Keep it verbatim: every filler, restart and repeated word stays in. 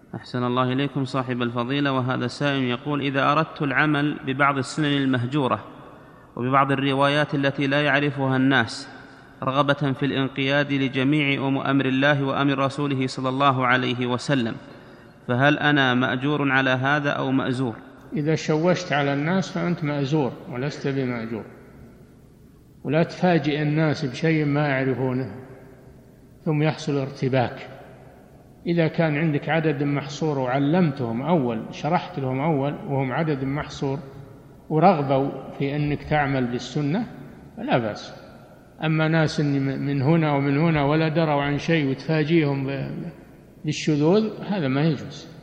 أحسن الله إليكم صاحب الفضيلة. وهذا سائل يقول: إذا أردت العمل ببعض السنن المهجورة وببعض الروايات التي لا يعرفها الناس رغبة في الانقياد لجميع أمر الله وأمر رسوله صلى الله عليه وسلم، فهل أنا مأجور على هذا أو مأزور؟ إذا شوشت على الناس فأنت مأزور ولست بمأجور، ولا تفاجئ الناس بشيء ما يعرفونه ثم يحصل ارتباك. إذا كان عندك عدد محصور وعلمتهم أول، شرحت لهم أول وهم عدد محصور ورغبوا في أنك تعمل بالسنة فلا بأس. أما ناس من هنا ومن هنا ولا دروا عن شيء وتفاجئهم بالشذوذ هذا ما يجوز.